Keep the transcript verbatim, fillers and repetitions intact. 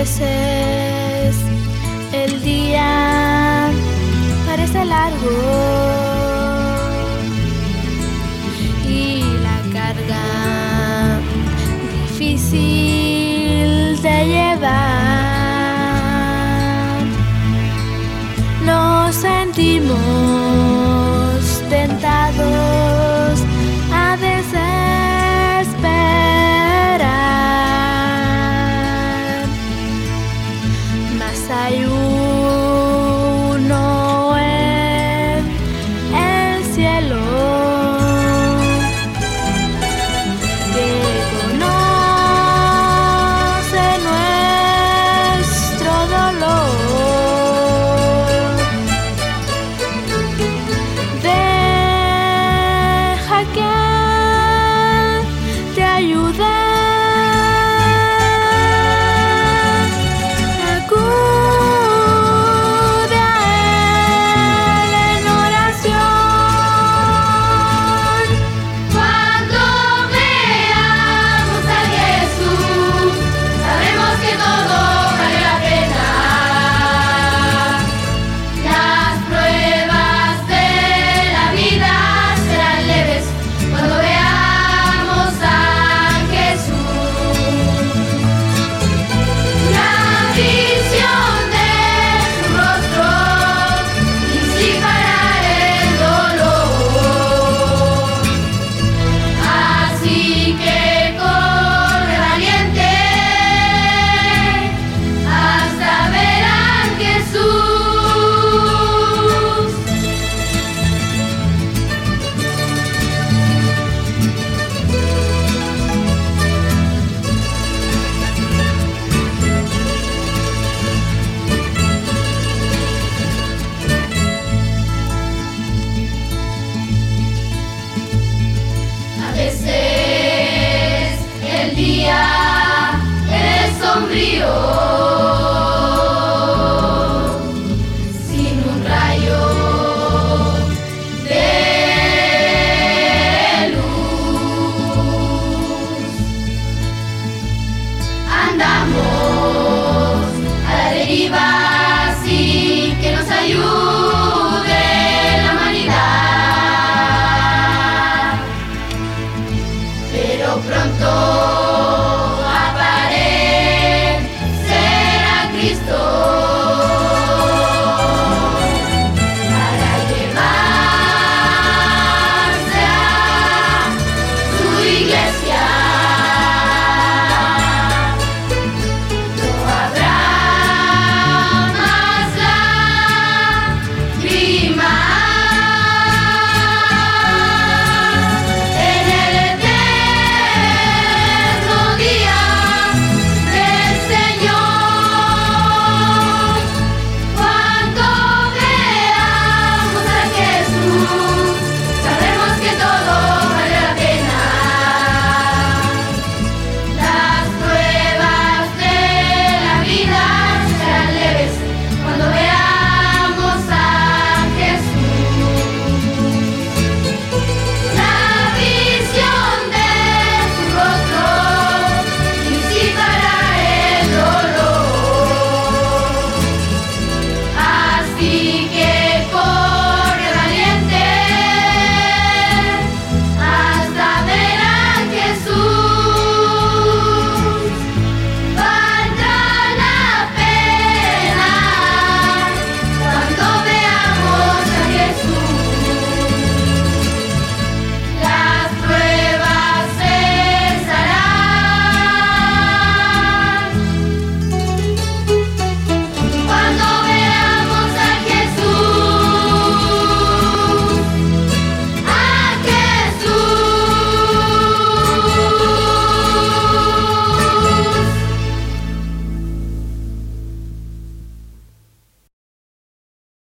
veces el día parece largo y la carga difícil de llevar. Nos sentimos tentados a desesperar, mas hay uno en el cielo que conoce nuestro dolor. Deja que te ayude. Acude a Él en oración. Cuando veamos a Jesús, sabemos que todo vale la pena. Las pruebas de la vida serán leves cuando veamos a Jesús. La visión de su rostro disipará el dolor. Así que corre valiente hasta ver a Jesús. A veces el día es sombrío, sin un rayo de luz. Andamos a la deriva sin que nos ayude la humanidad. Pero pronto